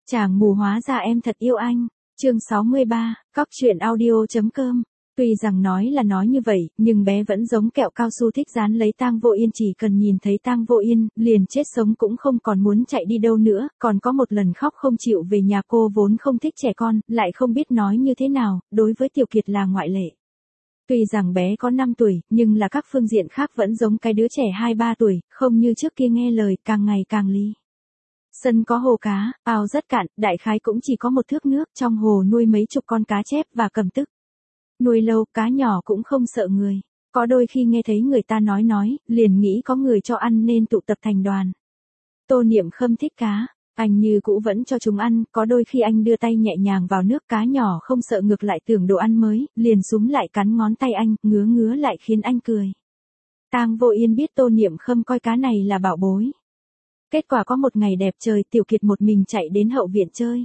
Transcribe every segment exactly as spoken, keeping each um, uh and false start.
Chàng mù hóa ra em thật yêu anh. Chương sáu mươi ba, cóc truyện audio.com. Tuy rằng nói là nói như vậy, nhưng bé vẫn giống kẹo cao su thích dán lấy Tang Vô Yên, chỉ cần nhìn thấy Tang Vô Yên, liền chết sống cũng không còn muốn chạy đi đâu nữa, còn có một lần khóc không chịu về nhà. Cô vốn không thích trẻ con, lại không biết nói như thế nào, đối với Tiểu Kiệt là ngoại lệ. Tuy rằng bé có năm tuổi, nhưng là các phương diện khác vẫn giống cái đứa trẻ hai ba tuổi, không như trước kia nghe lời, càng ngày càng lý. Sân có hồ cá, ao rất cạn, đại khái cũng chỉ có một thước nước, trong hồ nuôi mấy chục con cá chép và cầm tức. Nuôi lâu, cá nhỏ cũng không sợ người. Có đôi khi nghe thấy người ta nói nói, liền nghĩ có người cho ăn nên tụ tập thành đoàn. Tô Niệm Khâm thích cá, anh như cũ vẫn cho chúng ăn, có đôi khi anh đưa tay nhẹ nhàng vào nước, cá nhỏ không sợ, ngược lại tưởng đồ ăn mới, liền súm lại cắn ngón tay anh, ngứa ngứa lại khiến anh cười. Tang Vô Yên biết Tô Niệm Khâm coi cá này là bảo bối. Kết quả có một ngày đẹp trời, Tiểu Kiệt một mình chạy đến hậu viện chơi.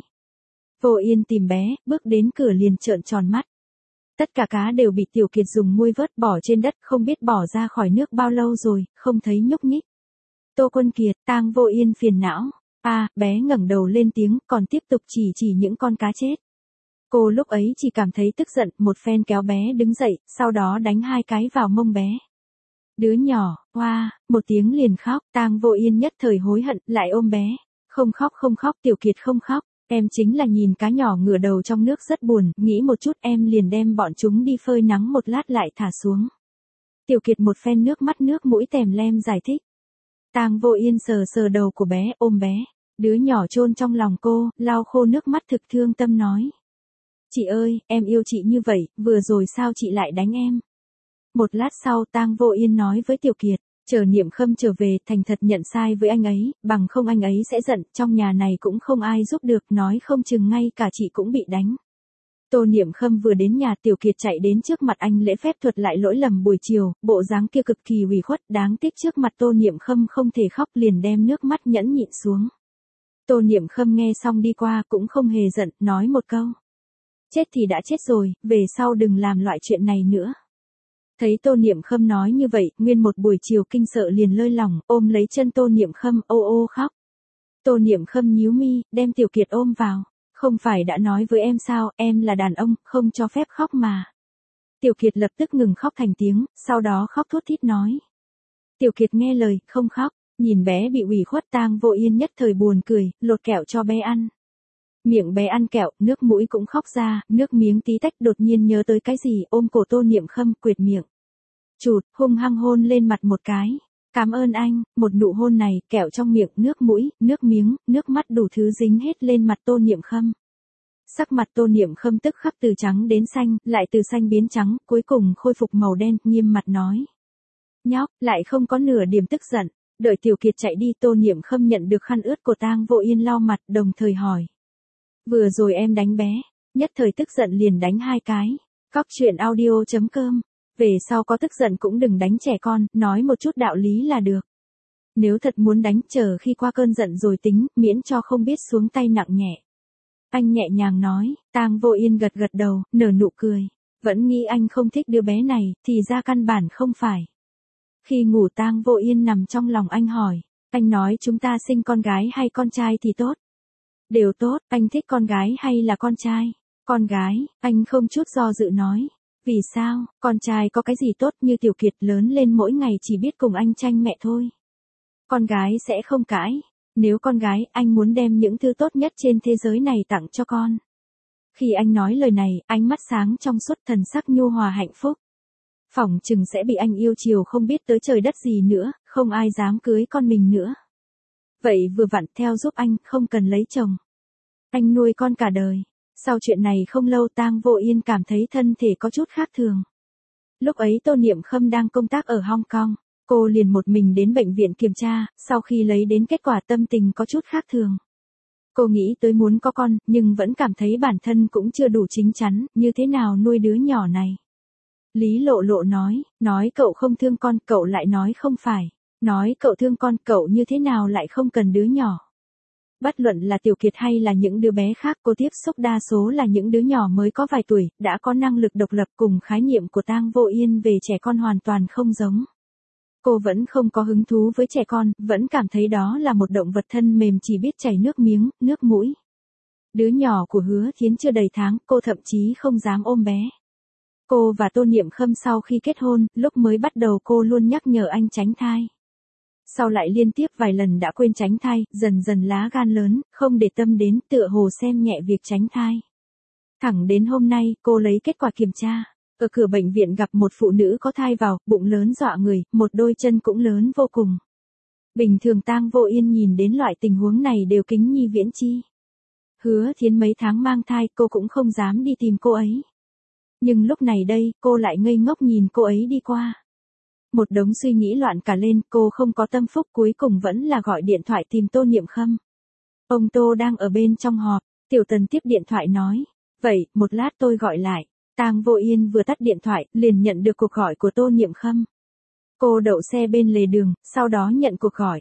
Vô Yên tìm bé, bước đến cửa liền trợn tròn mắt. Tất cả cá đều bị Tiểu Kiệt dùng muôi vớt bỏ trên đất, không biết bỏ ra khỏi nước bao lâu rồi, không thấy nhúc nhích. Tô Quân Kiệt, Tang Vô Yên phiền não. A, à, bé ngẩng đầu lên tiếng, còn tiếp tục chỉ chỉ những con cá chết. Cô lúc ấy chỉ cảm thấy tức giận, một phen kéo bé đứng dậy, sau đó đánh hai cái vào mông bé. Đứa nhỏ, hoa, một tiếng liền khóc, Tang Vô Yên nhất thời hối hận, lại ôm bé. Không khóc không khóc, Tiểu Kiệt không khóc, em chính là nhìn cá nhỏ ngửa đầu trong nước rất buồn, nghĩ một chút em liền đem bọn chúng đi phơi nắng một lát lại thả xuống. Tiểu Kiệt một phen nước mắt nước mũi tèm lem giải thích. Tang Vô Yên sờ sờ đầu của bé, ôm bé, đứa nhỏ chôn trong lòng cô, lau khô nước mắt thực thương tâm nói. Chị ơi, em yêu chị như vậy, vừa rồi sao chị lại đánh em? Một lát sau Tang Vô Yên nói với Tiểu Kiệt, chờ Niệm Khâm trở về, thành thật nhận sai với anh ấy, bằng không anh ấy sẽ giận, trong nhà này cũng không ai giúp được, nói không chừng ngay cả chị cũng bị đánh. Tô Niệm Khâm vừa đến nhà, Tiểu Kiệt chạy đến trước mặt anh lễ phép thuật lại lỗi lầm buổi chiều, bộ dáng kia cực kỳ ủy khuất, đáng tiếc trước mặt Tô Niệm Khâm không thể khóc, liền đem nước mắt nhẫn nhịn xuống. Tô Niệm Khâm nghe xong đi qua cũng không hề giận, nói một câu. Chết thì đã chết rồi, về sau đừng làm loại chuyện này nữa. Thấy Tô Niệm Khâm nói như vậy, nguyên một buổi chiều kinh sợ liền lơi lỏng, ôm lấy chân Tô Niệm Khâm, ô ô khóc. Tô Niệm Khâm nhíu mi, đem Tiểu Kiệt ôm vào. Không phải đã nói với em sao, em là đàn ông, không cho phép khóc mà. Tiểu Kiệt lập tức ngừng khóc thành tiếng, sau đó khóc thút thít nói. Tiểu Kiệt nghe lời, không khóc, nhìn bé bị ủy khuất, Tang Vô Yên nhất thời buồn cười, lột kẹo cho bé ăn. Miệng bé ăn kẹo, nước mũi cũng khóc ra, nước miếng tí tách, đột nhiên nhớ tới cái gì, ôm cổ Tô Niệm Khâm, quệt miệng. Chụt, hung hăng hôn lên mặt một cái. Cảm ơn anh, một nụ hôn này, kẹo trong miệng, nước mũi, nước miếng, nước mắt đủ thứ dính hết lên mặt Tô Niệm Khâm. Sắc mặt Tô Niệm Khâm tức khắc từ trắng đến xanh, lại từ xanh biến trắng, cuối cùng khôi phục màu đen, nghiêm mặt nói. Nhóc, lại không có nửa điểm tức giận. Đợi Tiểu Kiệt chạy đi, Tô Niệm Khâm nhận được khăn ướt của Tang Vô Yên lau mặt, đồng thời hỏi. Vừa rồi em đánh bé, nhất thời tức giận liền đánh hai cái. Cóc truyện audio.com. Về sau có tức giận cũng đừng đánh trẻ con, nói một chút đạo lý là được. Nếu thật muốn đánh, chờ khi qua cơn giận rồi tính, miễn cho không biết xuống tay nặng nhẹ. Anh nhẹ nhàng nói, Tang Vô Yên gật gật đầu, nở nụ cười. Vẫn nghĩ anh không thích đứa bé này, thì ra căn bản không phải. Khi ngủ Tang Vô Yên nằm trong lòng anh hỏi, anh nói chúng ta sinh con gái hay con trai thì tốt? Đều tốt, anh thích con gái hay là con trai? Con gái, anh không chút do dự nói. Vì sao, con trai có cái gì tốt, như Tiểu Kiệt lớn lên mỗi ngày chỉ biết cùng anh tranh mẹ thôi. Con gái sẽ không cãi. Nếu con gái, anh muốn đem những thứ tốt nhất trên thế giới này tặng cho con. Khi anh nói lời này, ánh mắt sáng trong suốt, thần sắc nhu hòa hạnh phúc. Phỏng chừng sẽ bị anh yêu chiều không biết tới trời đất gì nữa, không ai dám cưới con mình nữa. Vậy vừa vặn, theo giúp anh, không cần lấy chồng. Anh nuôi con cả đời. Sau chuyện này không lâu, Tang Vô Yên cảm thấy thân thể có chút khác thường. Lúc ấy Tô Niệm Khâm đang công tác ở Hong Kong, cô liền một mình đến bệnh viện kiểm tra, sau khi lấy đến kết quả tâm tình có chút khác thường. Cô nghĩ tới muốn có con, nhưng vẫn cảm thấy bản thân cũng chưa đủ chín chắn, như thế nào nuôi đứa nhỏ này. Lý Lộ Lộ nói, nói cậu không thương con, cậu lại nói không phải. Nói cậu thương con, cậu như thế nào lại không cần đứa nhỏ. Bất luận là Tiểu Kiệt hay là những đứa bé khác, cô tiếp xúc đa số là những đứa nhỏ mới có vài tuổi, đã có năng lực độc lập, cùng khái niệm của Tang Vô Yên về trẻ con hoàn toàn không giống. Cô vẫn không có hứng thú với trẻ con, vẫn cảm thấy đó là một động vật thân mềm chỉ biết chảy nước miếng, nước mũi. Đứa nhỏ của Hứa Thiến chưa đầy tháng, cô thậm chí không dám ôm bé. Cô và Tô Niệm Khâm sau khi kết hôn, lúc mới bắt đầu cô luôn nhắc nhở anh tránh thai. Sau lại liên tiếp vài lần đã quên tránh thai, dần dần lá gan lớn, không để tâm đến, tựa hồ xem nhẹ việc tránh thai. Thẳng đến hôm nay, cô lấy kết quả kiểm tra. Ở cửa bệnh viện gặp một phụ nữ có thai vào, bụng lớn dọa người, một đôi chân cũng lớn vô cùng. Bình thường Tang Vô Yên nhìn đến loại tình huống này đều kính nhi viễn chi. Hứa Thiến mấy tháng mang thai, cô cũng không dám đi tìm cô ấy. Nhưng lúc này đây, cô lại ngây ngốc nhìn cô ấy đi qua. Một đống suy nghĩ loạn cả lên, cô không có tâm phúc, cuối cùng vẫn là gọi điện thoại tìm Tô Niệm Khâm. Ông Tô đang ở bên trong họp, Tiểu Tần tiếp điện thoại nói, vậy, một lát tôi gọi lại. Tang Vô Yên vừa tắt điện thoại, liền nhận được cuộc gọi của Tô Niệm Khâm. Cô đậu xe bên lề đường, sau đó nhận cuộc gọi.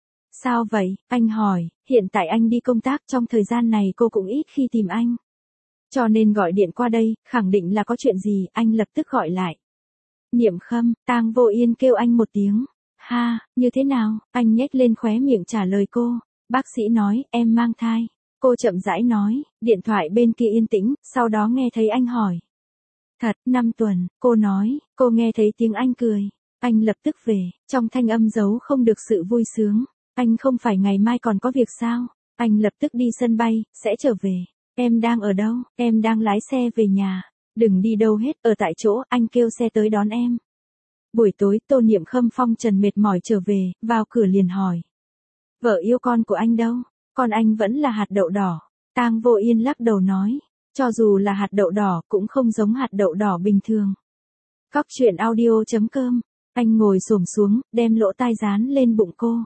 Sao vậy, anh hỏi, hiện tại anh đi công tác, trong thời gian này cô cũng ít khi tìm anh. Cho nên gọi điện qua đây, khẳng định là có chuyện gì, anh lập tức gọi lại. Niệm Khâm, Tang Vô Yên kêu anh một tiếng. Ha, như thế nào, anh nhếch lên khóe miệng trả lời cô. Bác sĩ nói, em mang thai. Cô chậm rãi nói, điện thoại bên kia yên tĩnh, sau đó nghe thấy anh hỏi. Thật, năm tuần, cô nói, cô nghe thấy tiếng anh cười. Anh lập tức về, trong thanh âm giấu không được sự vui sướng. Anh không phải ngày mai còn có việc sao? Anh lập tức đi sân bay, sẽ trở về. Em đang ở đâu? Em đang lái xe về nhà. Đừng đi đâu hết, ở tại chỗ, anh kêu xe tới đón em. Buổi tối, Tô Niệm Khâm phong trần mệt mỏi trở về, vào cửa liền hỏi. Vợ yêu con của anh đâu? Con anh vẫn là hạt đậu đỏ. Tang Vô Yên lắc đầu nói. Cho dù là hạt đậu đỏ, cũng không giống hạt đậu đỏ bình thường. Cóc truyện audio chấm com. Anh ngồi xổm xuống, đem lỗ tai dán lên bụng cô.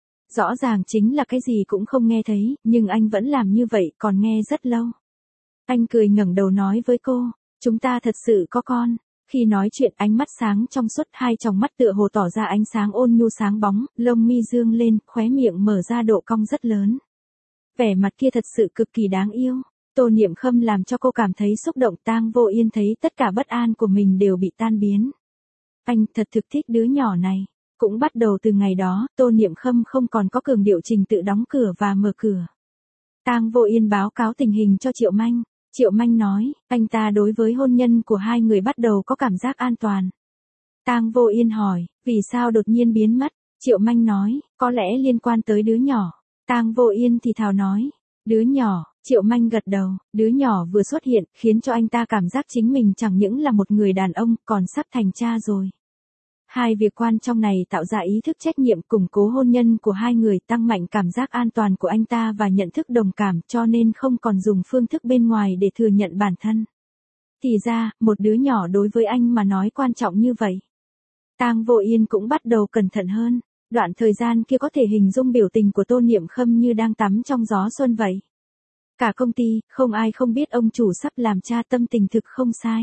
Rõ ràng chính là cái gì cũng không nghe thấy, nhưng anh vẫn làm như vậy, còn nghe rất lâu. Anh cười ngẩng đầu nói với cô, chúng ta thật sự có con. Khi nói chuyện ánh mắt sáng trong suốt, hai tròng mắt tựa hồ tỏ ra ánh sáng ôn nhu sáng bóng, lông mi dương lên, khóe miệng mở ra độ cong rất lớn. Vẻ mặt kia thật sự cực kỳ đáng yêu. Tô Niệm Khâm làm cho cô cảm thấy xúc động. Tang Vô Yên thấy tất cả bất an của mình đều bị tan biến. Anh thật thực thích đứa nhỏ này. Cũng bắt đầu từ ngày đó, Tô Niệm Khâm không còn có cường điệu trình tự đóng cửa và mở cửa. Tang Vô Yên báo cáo tình hình cho Triệu Manh. Triệu Manh nói, anh ta đối với hôn nhân của hai người bắt đầu có cảm giác an toàn. Tang Vô Yên hỏi, vì sao đột nhiên biến mất? Triệu Manh nói, có lẽ liên quan tới đứa nhỏ. Tang Vô Yên thì thào nói, đứa nhỏ. Triệu Manh gật đầu, đứa nhỏ vừa xuất hiện, khiến cho anh ta cảm giác chính mình chẳng những là một người đàn ông, còn sắp thành cha rồi. Hai việc quan trọng này tạo ra ý thức trách nhiệm, củng cố hôn nhân của hai người, tăng mạnh cảm giác an toàn của anh ta và nhận thức đồng cảm, cho nên không còn dùng phương thức bên ngoài để thừa nhận bản thân. Thì ra, một đứa nhỏ đối với anh mà nói quan trọng như vậy. Tang Vô Yên cũng bắt đầu cẩn thận hơn. Đoạn thời gian kia có thể hình dung biểu tình của Tô Niệm Khâm như đang tắm trong gió xuân vậy. Cả công ty, không ai không biết ông chủ sắp làm cha, tâm tình thực không sai.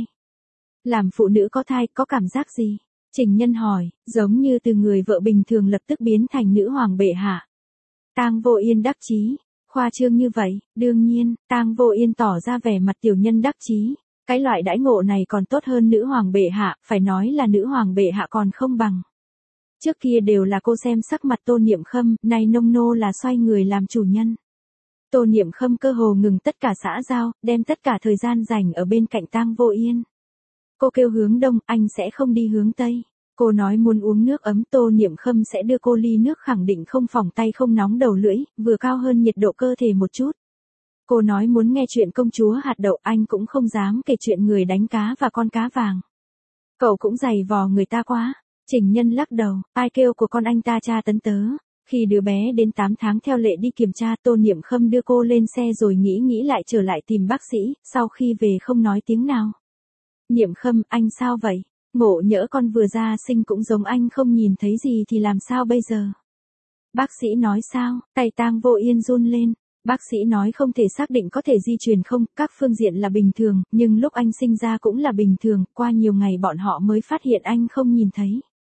Làm phụ nữ có thai, có cảm giác gì? Trình Nhân hỏi, giống như từ người vợ bình thường lập tức biến thành nữ hoàng bệ hạ. Tang Vô Yên đắc chí, khoa trương như vậy, đương nhiên, Tang Vô Yên tỏ ra vẻ mặt tiểu nhân đắc chí. Cái loại đãi ngộ này còn tốt hơn nữ hoàng bệ hạ, phải nói là nữ hoàng bệ hạ còn không bằng. Trước kia đều là cô xem sắc mặt Tô Niệm Khâm, nay nông nô là xoay người làm chủ nhân. Tô Niệm Khâm cơ hồ ngừng tất cả xã giao, đem tất cả thời gian dành ở bên cạnh Tang Vô Yên. Cô kêu hướng đông, anh sẽ không đi hướng tây. Cô nói muốn uống nước ấm, Tô Niệm Khâm sẽ đưa cô ly nước khẳng định không phỏng tay không nóng đầu lưỡi, vừa cao hơn nhiệt độ cơ thể một chút. Cô nói muốn nghe chuyện công chúa hạt đậu, anh cũng không dám kể chuyện người đánh cá và con cá vàng. Cậu cũng giày vò người ta quá. Trình Nhân lắc đầu, ai kêu của con anh ta tra tấn tớ. Khi đứa bé đến tám tháng theo lệ đi kiểm tra, Tô Niệm Khâm đưa cô lên xe rồi nghĩ nghĩ lại trở lại tìm bác sĩ, sau khi về không nói tiếng nào. Niệm Khâm, anh sao vậy? Ngộ nhỡ con vừa ra sinh cũng giống anh, không nhìn thấy gì thì làm sao bây giờ? Bác sĩ nói sao? Tay Tang Vô Yên run lên. Bác sĩ nói không thể xác định có thể di truyền không, các phương diện là bình thường, nhưng lúc anh sinh ra cũng là bình thường, qua nhiều ngày bọn họ mới phát hiện anh không nhìn thấy.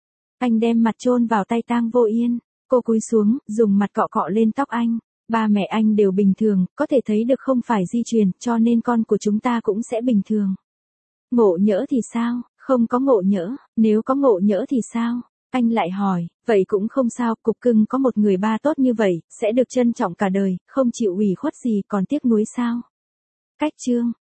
Anh đem mặt chôn vào tay Tang Vô Yên. Cô cúi xuống, dùng mặt cọ cọ lên tóc anh. Ba mẹ anh đều bình thường, có thể thấy được không phải di truyền, cho nên con của chúng ta cũng sẽ bình thường. Ngộ nhỡ thì sao? Không có ngộ nhỡ, nếu có ngộ nhỡ thì sao? Anh lại hỏi, vậy cũng không sao, cục cưng có một người ba tốt như vậy, sẽ được trân trọng cả đời, không chịu ủy khuất gì còn tiếc nuối sao? Cách chương